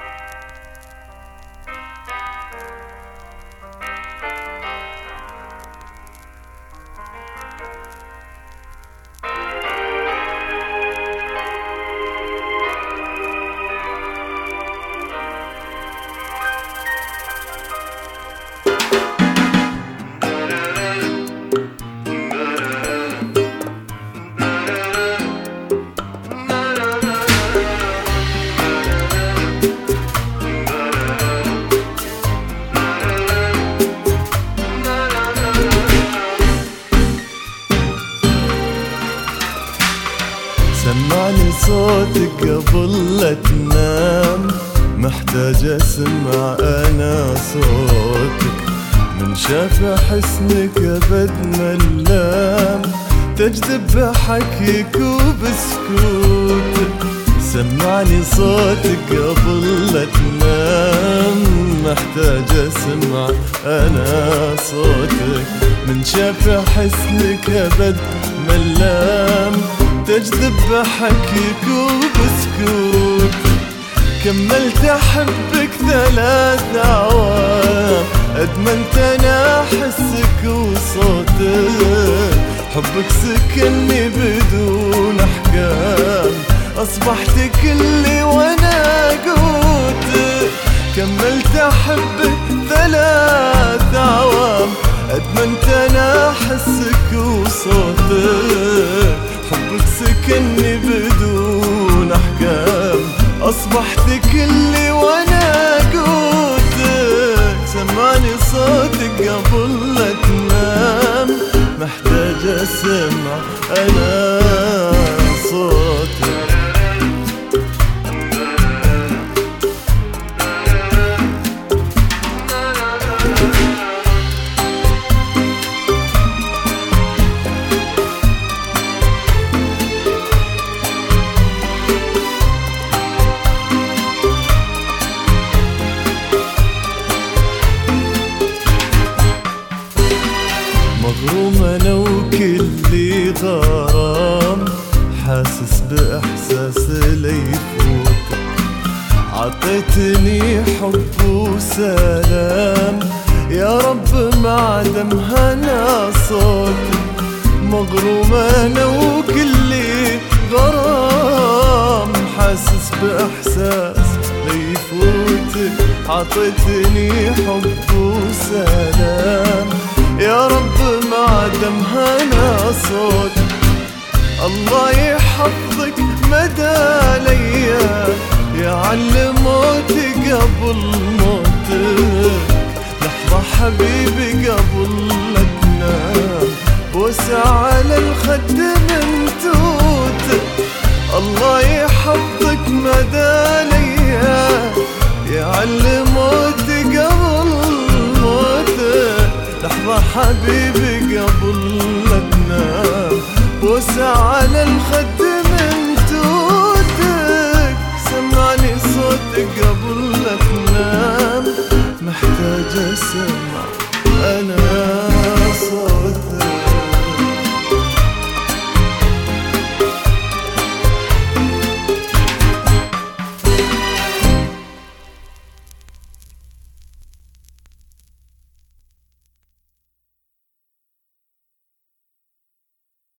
سمعني صوتك قبل لا تنام، محتاج اسمع انا صوتك. من شاف حسنك ابد ملام، تجذب بحكيك وبسكوتك. سمعني صوتك قبل لا تنام، محتاج اسمع انا صوتك. من شاف حسنك ابد ملام، تجذب بحكيك وبسكوت. كملت احبك 3 أعوام، ادمنت انا احسك وصوتك. حبك سكنني بدون احكام، اصبحت كلي وانا قوتك. كملت احبك 3 أعوام، ادمنت انا احسك وصوتك. حبك سكنني بدون احكام، اصبحت كلي وانا قوتك. سمعني صوتك قبل لا تنام، محتاج اسمع انا صوتك. مغروم انا وكلي غرام، حاسس باحساس ليفوتك. عطيتني حب وسلام، يا رب ما دام هنا صوتك. مغروم انا وكلي غرام، حاسس باحساس ليفوتك. عطيتني حب وسلام، يا رب ما دام هنا صوتك. الله يحفظك مدى الايام، يعلم موتي قبل موتك. لحظة حبيبي قبل لا تنام، بوسة على الخد من توتك. الله يحفظك مدى الايام، يعلم موتي قبل موتك. لحظة حبيبي قبل لا تنام، بوسة على الخد